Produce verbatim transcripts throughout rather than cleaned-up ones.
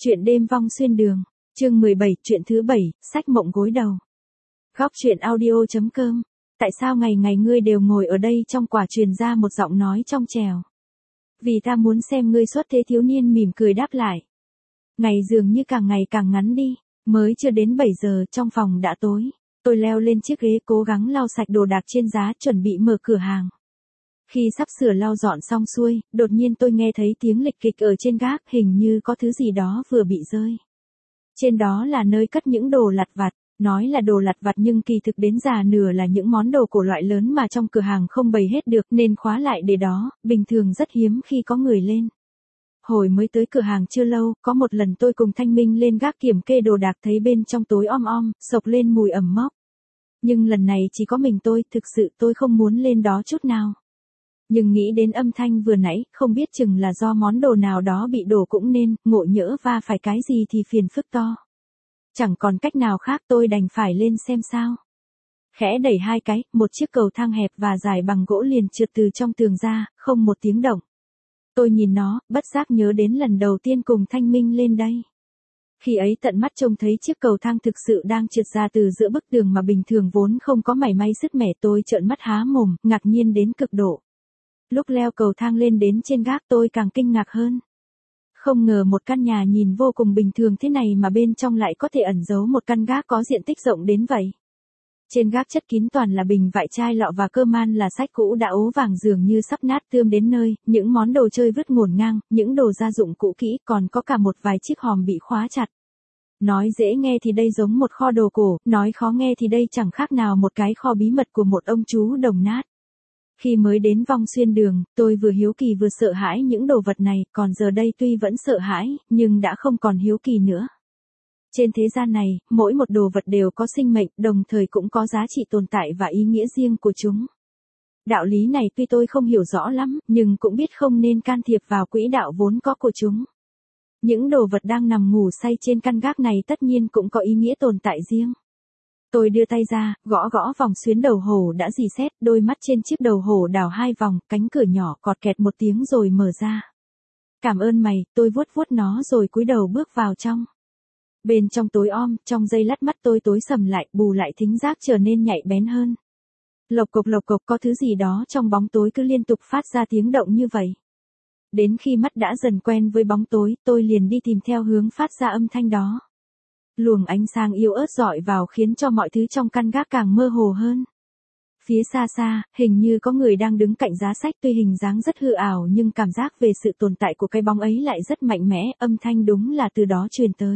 Chuyện đêm vong xuyên đường, chương mười bảy, chuyện thứ bảy, sách mộng gối đầu. Góc chuyện audio.com. Tại sao ngày ngày ngươi đều ngồi ở đây? Trong quả truyền ra một giọng nói trong trẻo. Vì ta muốn xem ngươi xuất thế. Thiếu niên mỉm cười đáp lại. Ngày dường như càng ngày càng ngắn đi, mới chưa đến bảy giờ trong phòng đã tối. Tôi leo lên chiếc ghế cố gắng lau sạch đồ đạc trên giá chuẩn bị mở cửa hàng. Khi sắp sửa lau dọn xong xuôi, đột nhiên tôi nghe thấy tiếng lịch kịch ở trên gác, hình như có thứ gì đó vừa bị rơi. Trên đó là nơi cất những đồ lặt vặt, nói là đồ lặt vặt nhưng kỳ thực đến già nửa là những món đồ cổ loại lớn mà trong cửa hàng không bày hết được nên khóa lại để đó, bình thường rất hiếm khi có người lên. Hồi mới tới cửa hàng chưa lâu, có một lần tôi cùng Thanh Minh lên gác kiểm kê đồ đạc thấy bên trong tối om om, sộc lên mùi ẩm mốc. Nhưng lần này chỉ có mình tôi, thực sự tôi không muốn lên đó chút nào. Nhưng nghĩ đến âm thanh vừa nãy, không biết chừng là do món đồ nào đó bị đổ cũng nên, ngộ nhỡ va phải cái gì thì phiền phức to. Chẳng còn cách nào khác, tôi đành phải lên xem sao. Khẽ đẩy hai cái, một chiếc cầu thang hẹp và dài bằng gỗ liền trượt từ trong tường ra, không một tiếng động. Tôi nhìn nó, bất giác nhớ đến lần đầu tiên cùng Thanh Minh lên đây. Khi ấy tận mắt trông thấy chiếc cầu thang thực sự đang trượt ra từ giữa bức tường mà bình thường vốn không có mảy may sứt mẻ. Tôi trợn mắt há mồm, ngạc nhiên đến cực độ. Lúc leo cầu thang lên đến trên gác tôi càng kinh ngạc hơn. Không ngờ một căn nhà nhìn vô cùng bình thường thế này mà bên trong lại có thể ẩn giấu một căn gác có diện tích rộng đến vậy. Trên gác chất kín toàn là bình vại, chai lọ và cơ man là sách cũ đã ố vàng dường như sắp nát tươm đến nơi, những món đồ chơi vứt ngổn ngang, những đồ gia dụng cũ kỹ, còn có cả một vài chiếc hòm bị khóa chặt. Nói dễ nghe thì đây giống một kho đồ cổ, nói khó nghe thì đây chẳng khác nào một cái kho bí mật của một ông chú đồng nát. Khi mới đến vong xuyên đường, tôi vừa hiếu kỳ vừa sợ hãi những đồ vật này, còn giờ đây tuy vẫn sợ hãi, nhưng đã không còn hiếu kỳ nữa. Trên thế gian này, mỗi một đồ vật đều có sinh mệnh, đồng thời cũng có giá trị tồn tại và ý nghĩa riêng của chúng. Đạo lý này tuy tôi không hiểu rõ lắm, nhưng cũng biết không nên can thiệp vào quỹ đạo vốn có của chúng. Những đồ vật đang nằm ngủ say trên căn gác này tất nhiên cũng có ý nghĩa tồn tại riêng. Tôi đưa tay ra, gõ gõ vòng xuyến đầu hổ đã rỉ sét, đôi mắt trên chiếc đầu hổ đảo hai vòng, cánh cửa nhỏ cọt kẹt một tiếng rồi mở ra. Cảm ơn mày, tôi vuốt vuốt nó rồi cúi đầu bước vào trong. Bên trong tối om, trong giây lát mắt tôi tối sầm lại, bù lại thính giác trở nên nhạy bén hơn. Lộc cộc lộc cộc, có thứ gì đó trong bóng tối cứ liên tục phát ra tiếng động như vậy. Đến khi mắt đã dần quen với bóng tối, tôi liền đi tìm theo hướng phát ra âm thanh đó. Luồng ánh sáng yếu ớt rọi vào khiến cho mọi thứ trong căn gác càng mơ hồ hơn. Phía xa xa, hình như có người đang đứng cạnh giá sách, tuy hình dáng rất hư ảo nhưng cảm giác về sự tồn tại của cái bóng ấy lại rất mạnh mẽ, âm thanh đúng là từ đó truyền tới.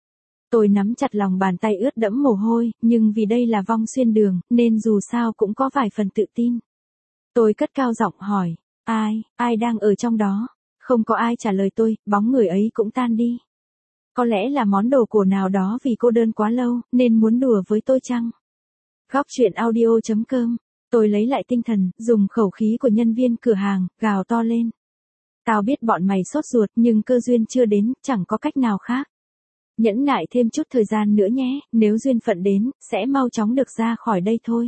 Tôi nắm chặt lòng bàn tay ướt đẫm mồ hôi, nhưng vì đây là vong xuyên đường, nên dù sao cũng có vài phần tự tin. Tôi cất cao giọng hỏi, ai, ai đang ở trong đó? Không có ai trả lời tôi, bóng người ấy cũng tan đi. Có lẽ là món đồ cổ nào đó vì cô đơn quá lâu, nên muốn đùa với tôi chăng? Góc chuyện audio.com. Tôi lấy lại tinh thần, dùng khẩu khí của nhân viên cửa hàng, gào to lên. Tao biết bọn mày sốt ruột nhưng cơ duyên chưa đến, chẳng có cách nào khác. Nhẫn nại thêm chút thời gian nữa nhé, nếu duyên phận đến, sẽ mau chóng được ra khỏi đây thôi.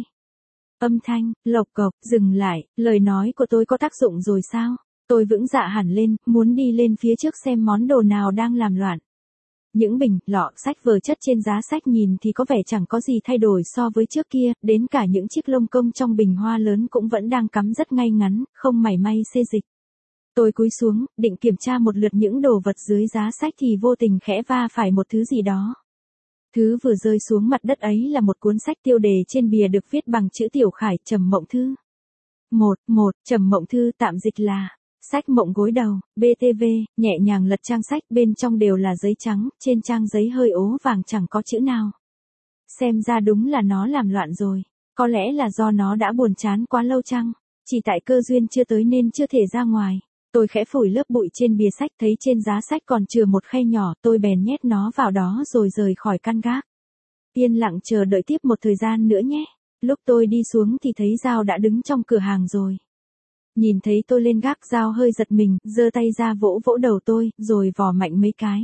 Âm thanh, lộc cộc, dừng lại, lời nói của tôi có tác dụng rồi sao? Tôi vững dạ hẳn lên, muốn đi lên phía trước xem món đồ nào đang làm loạn. Những bình, lọ, sách vở chất trên giá sách nhìn thì có vẻ chẳng có gì thay đổi so với trước kia, đến cả những chiếc lông công trong bình hoa lớn cũng vẫn đang cắm rất ngay ngắn, không mảy may xê dịch. Tôi cúi xuống, định kiểm tra một lượt những đồ vật dưới giá sách thì vô tình khẽ va phải một thứ gì đó. Thứ vừa rơi xuống mặt đất ấy là một cuốn sách tiêu đề trên bìa được viết bằng chữ tiểu khải, Trầm Mộng Thư. Một, một, Trầm Mộng Thư tạm dịch là sách mộng gối đầu, bê tê vê, nhẹ nhàng lật trang sách, bên trong đều là giấy trắng, trên trang giấy hơi ố vàng chẳng có chữ nào. Xem ra đúng là nó làm loạn rồi, có lẽ là do nó đã buồn chán quá lâu chăng, chỉ tại cơ duyên chưa tới nên chưa thể ra ngoài. Tôi khẽ phủi lớp bụi trên bìa sách, thấy trên giá sách còn chừa một khay nhỏ, tôi bèn nhét nó vào đó rồi rời khỏi căn gác. Yên lặng chờ đợi tiếp một thời gian nữa nhé. Lúc tôi đi xuống thì thấy Giao đã đứng trong cửa hàng rồi. Nhìn thấy tôi lên gác, Giao hơi giật mình, giơ tay ra vỗ vỗ đầu tôi, rồi vò mạnh mấy cái.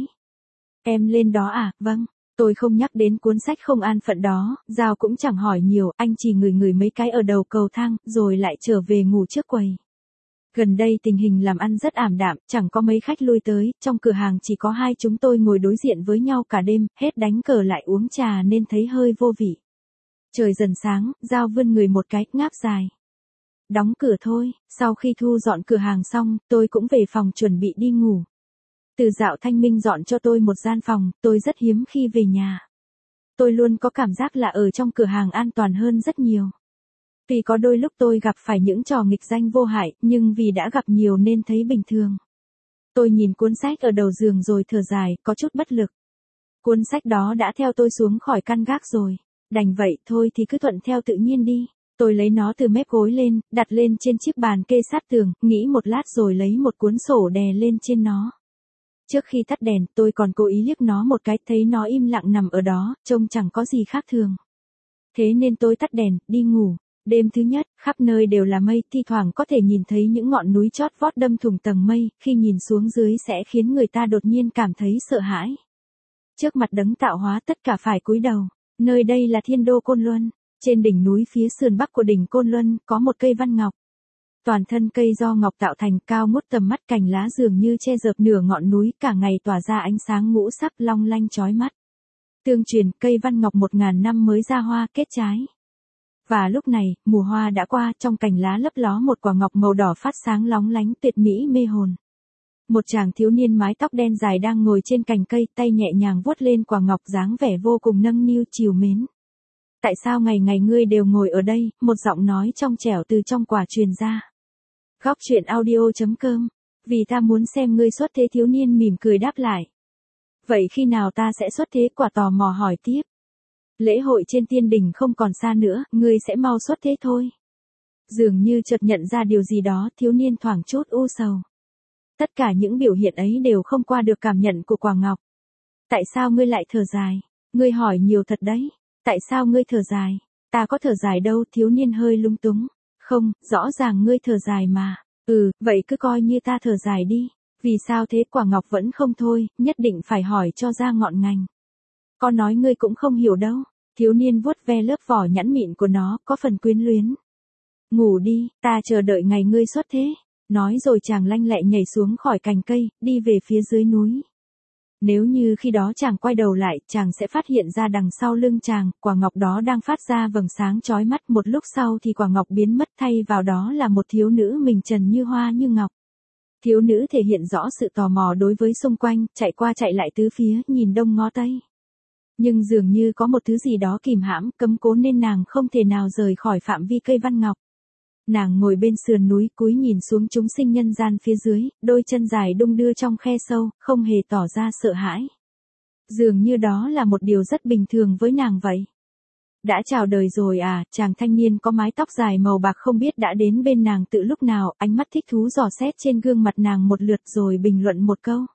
Em lên đó à? Vâng. Tôi không nhắc đến cuốn sách không an phận đó, Giao cũng chẳng hỏi nhiều, anh chỉ ngửi ngửi mấy cái ở đầu cầu thang, rồi lại trở về ngủ trước quầy. Gần đây tình hình làm ăn rất ảm đạm, chẳng có mấy khách lui tới, trong cửa hàng chỉ có hai chúng tôi ngồi đối diện với nhau cả đêm, hết đánh cờ lại uống trà nên thấy hơi vô vị. Trời dần sáng, Giao vươn người một cái, ngáp dài. Đóng cửa thôi, sau khi thu dọn cửa hàng xong, tôi cũng về phòng chuẩn bị đi ngủ. Từ Dạo Thanh Minh dọn cho tôi một gian phòng, tôi rất hiếm khi về nhà. Tôi luôn có cảm giác là ở trong cửa hàng an toàn hơn rất nhiều. Vì có đôi lúc tôi gặp phải những trò nghịch danh vô hại, nhưng vì đã gặp nhiều nên thấy bình thường. Tôi nhìn cuốn sách ở đầu giường rồi thở dài, có chút bất lực. Cuốn sách đó đã theo tôi xuống khỏi căn gác rồi. Đành vậy thôi thì cứ thuận theo tự nhiên đi. Tôi lấy nó từ mép gối lên, đặt lên trên chiếc bàn kê sát tường, nghĩ một lát rồi lấy một cuốn sổ đè lên trên nó. Trước khi tắt đèn, tôi còn cố ý liếc nó một cái, thấy nó im lặng nằm ở đó, trông chẳng có gì khác thường. Thế nên tôi tắt đèn, đi ngủ. Đêm thứ nhất, khắp nơi đều là mây, thi thoảng có thể nhìn thấy những ngọn núi chót vót đâm thủng tầng mây, khi nhìn xuống dưới sẽ khiến người ta đột nhiên cảm thấy sợ hãi. Trước mặt đấng tạo hóa tất cả phải cúi đầu. Nơi đây là Thiên Đô Côn Luân. Trên đỉnh núi phía sườn bắc của đỉnh Côn Luân có một cây văn ngọc. Toàn thân cây do ngọc tạo thành, cao ngút tầm mắt, cành lá dường như che dợp nửa ngọn núi, cả ngày tỏa ra ánh sáng ngũ sắc long lanh chói mắt. Tương truyền, cây văn ngọc một ngàn năm mới ra hoa kết trái. Và lúc này, mùa hoa đã qua, trong cành lá lấp ló một quả ngọc màu đỏ phát sáng lóng lánh, tuyệt mỹ mê hồn. Một chàng thiếu niên mái tóc đen dài đang ngồi trên cành cây, tay nhẹ nhàng vuốt lên quả ngọc, dáng vẻ vô cùng nâng niu trìu mến. Tại sao ngày ngày ngươi đều ngồi ở đây? Một giọng nói trong trẻo từ trong quả truyền ra. Góc truyện audio chấm com. Vì ta muốn xem ngươi xuất thế, thiếu niên mỉm cười đáp lại. Vậy khi nào ta sẽ xuất thế? Quả tò mò hỏi tiếp. Lễ hội trên tiên đỉnh không còn xa nữa, ngươi sẽ mau xuất thế thôi. Dường như chợt nhận ra điều gì đó, thiếu niên thoảng chút u sầu. Tất cả những biểu hiện ấy đều không qua được cảm nhận của quả ngọc. Tại sao ngươi lại thở dài? Ngươi hỏi nhiều thật đấy. Tại sao ngươi thở dài? Ta có thở dài đâu, thiếu niên hơi lung túng. Không, rõ ràng ngươi thở dài mà. Ừ, vậy cứ coi như ta thở dài đi. Vì sao thế? Quả ngọc vẫn không thôi, nhất định phải hỏi cho ra ngọn ngành. Con nói ngươi cũng không hiểu đâu. Thiếu niên vuốt ve lớp vỏ nhẵn mịn của nó, có phần quyến luyến. Ngủ đi, ta chờ đợi ngày ngươi xuất thế. Nói rồi chàng lanh lẹ nhảy xuống khỏi cành cây, đi về phía dưới núi. Nếu như khi đó chàng quay đầu lại, chàng sẽ phát hiện ra đằng sau lưng chàng, quả ngọc đó đang phát ra vầng sáng chói mắt. Một lúc sau thì quả ngọc biến mất, thay vào đó là một thiếu nữ mình trần như hoa như ngọc. Thiếu nữ thể hiện rõ sự tò mò đối với xung quanh, chạy qua chạy lại tứ phía, nhìn đông ngó tây. Nhưng dường như có một thứ gì đó kìm hãm, cấm cố nên nàng không thể nào rời khỏi phạm vi cây văn ngọc. Nàng ngồi bên sườn núi, cúi nhìn xuống chúng sinh nhân gian phía dưới, đôi chân dài đung đưa trong khe sâu, không hề tỏ ra sợ hãi. Dường như đó là một điều rất bình thường với nàng vậy. Đã chào đời rồi à? Chàng thanh niên có mái tóc dài màu bạc không biết đã đến bên nàng từ lúc nào, ánh mắt thích thú dò xét trên gương mặt nàng một lượt rồi bình luận một câu.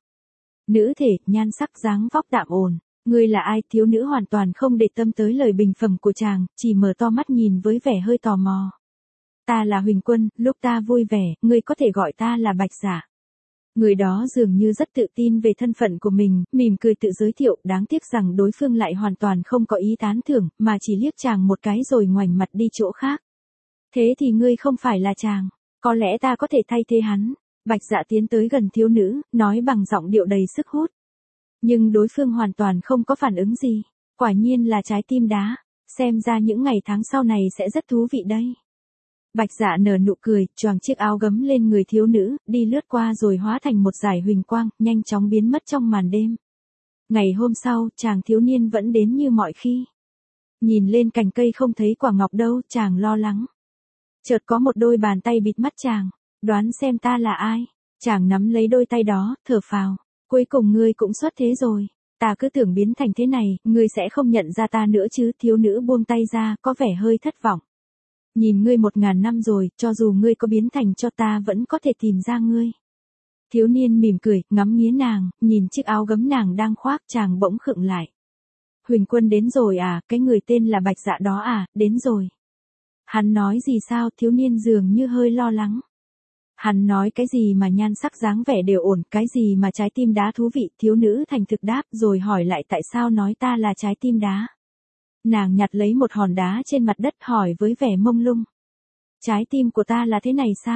Nữ thể, nhan sắc, dáng vóc đạm ổn. Ngươi là ai? Thiếu nữ hoàn toàn không để tâm tới lời bình phẩm của chàng, chỉ mở to mắt nhìn với vẻ hơi tò mò. Ta là Huỳnh Quân, lúc ta vui vẻ, ngươi có thể gọi ta là Bạch Dạ. Người đó dường như rất tự tin về thân phận của mình, mỉm cười tự giới thiệu, đáng tiếc rằng đối phương lại hoàn toàn không có ý tán thưởng, mà chỉ liếc chàng một cái rồi ngoảnh mặt đi chỗ khác. Thế thì ngươi không phải là chàng, có lẽ ta có thể thay thế hắn. Bạch Dạ tiến tới gần thiếu nữ, nói bằng giọng điệu đầy sức hút. Nhưng đối phương hoàn toàn không có phản ứng gì, quả nhiên là trái tim đá, xem ra những ngày tháng sau này sẽ rất thú vị đây. Bạch Dạ nở nụ cười, choàng chiếc áo gấm lên người thiếu nữ, đi lướt qua rồi hóa thành một dải huỳnh quang, nhanh chóng biến mất trong màn đêm. Ngày hôm sau, chàng thiếu niên vẫn đến như mọi khi. Nhìn lên cành cây không thấy quả ngọc đâu, chàng lo lắng. Chợt có một đôi bàn tay bịt mắt chàng, đoán xem ta là ai. Chàng nắm lấy đôi tay đó, thở phào. Cuối cùng ngươi cũng xuất thế rồi. Ta cứ tưởng biến thành thế này, ngươi sẽ không nhận ra ta nữa chứ. Thiếu nữ buông tay ra, có vẻ hơi thất vọng. Nhìn ngươi một ngàn năm rồi, cho dù ngươi có biến thành cho ta vẫn có thể tìm ra ngươi. Thiếu niên mỉm cười, ngắm nghía nàng, nhìn chiếc áo gấm nàng đang khoác, chàng bỗng khựng lại. Huỳnh Quân đến rồi à? Cái người tên là Bạch Dạ đó à? Đến rồi. Hắn nói gì sao? Thiếu niên dường như hơi lo lắng. Hắn nói cái gì mà nhan sắc dáng vẻ đều ổn, cái gì mà trái tim đá thú vị. Thiếu nữ thành thực đáp rồi hỏi lại tại sao nói ta là trái tim đá. Nàng nhặt lấy một hòn đá trên mặt đất hỏi với vẻ mông lung. Trái tim của ta là thế này sao?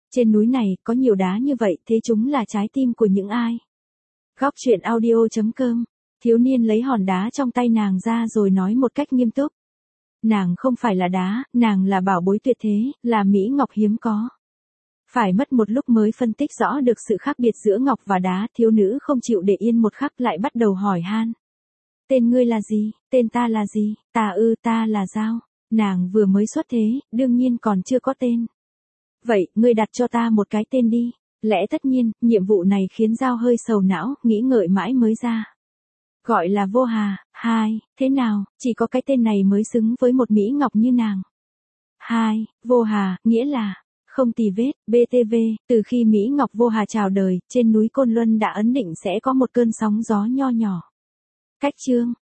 Trên núi này, có nhiều đá như vậy, thế chúng là trái tim của những ai? Góc truyện audio.com. Thiếu niên lấy hòn đá trong tay nàng ra rồi nói một cách nghiêm túc. Nàng không phải là đá, nàng là bảo bối tuyệt thế, là mỹ ngọc hiếm có. Phải mất một lúc mới phân tích rõ được sự khác biệt giữa ngọc và đá, thiếu nữ không chịu để yên một khắc lại bắt đầu hỏi han. Tên ngươi là gì? Tên ta là gì? Ta ư, ta là Giao. Nàng vừa mới xuất thế, đương nhiên còn chưa có tên. Vậy, ngươi đặt cho ta một cái tên đi. Lẽ tất nhiên, nhiệm vụ này khiến Giao hơi sầu não, nghĩ ngợi mãi mới ra. Gọi là Vô Hà. Hai, thế nào, chỉ có cái tên này mới xứng với một mỹ ngọc như nàng. Hai, Vô Hà, nghĩa là không tì vết. bê tê vê, từ khi Mỹ Ngọc Vô Hà chào đời, trên núi Côn Luân đã ấn định sẽ có một cơn sóng gió nho nhỏ. Cách chương